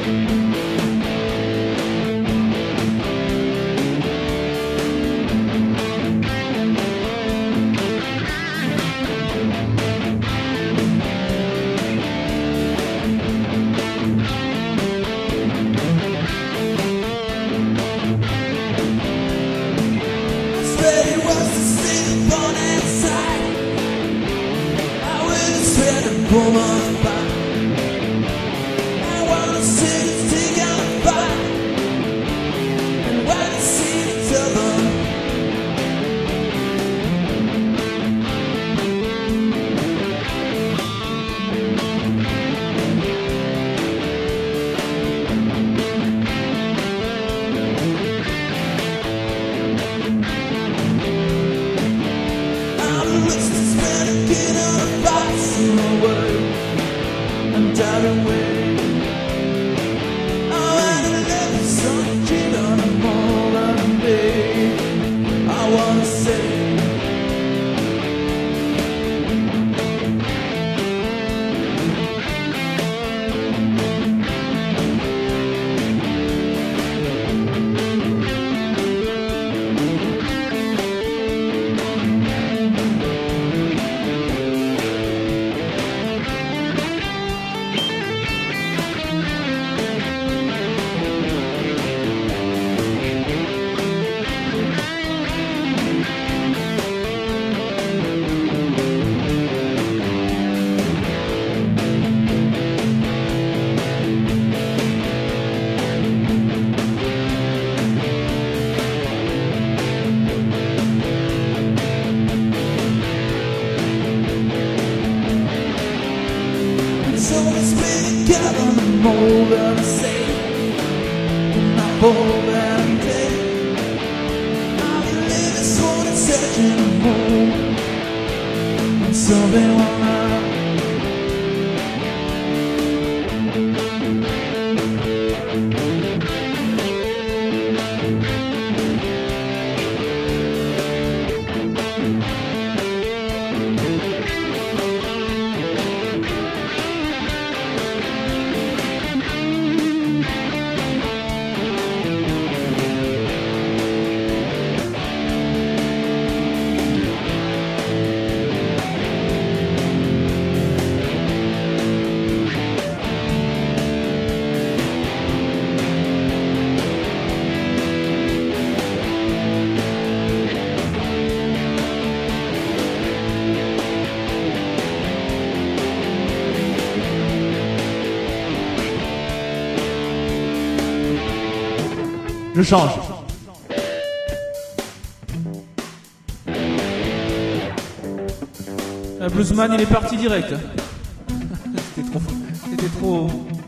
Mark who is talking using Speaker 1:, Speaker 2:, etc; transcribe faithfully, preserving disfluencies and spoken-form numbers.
Speaker 1: Woman's back. I wanna see it take on fire, and when I see each other, I'm rich to spend a kid on a box in the world. Driving away. Oh, and I love you so much, you don't know more than me. I wanna say so let's be together no more than I say, not more than I take. I'll be living sworn and searching more, and something won't happen.
Speaker 2: Je change. Le bluesman il est parti direct. C'était trop, c'était trop.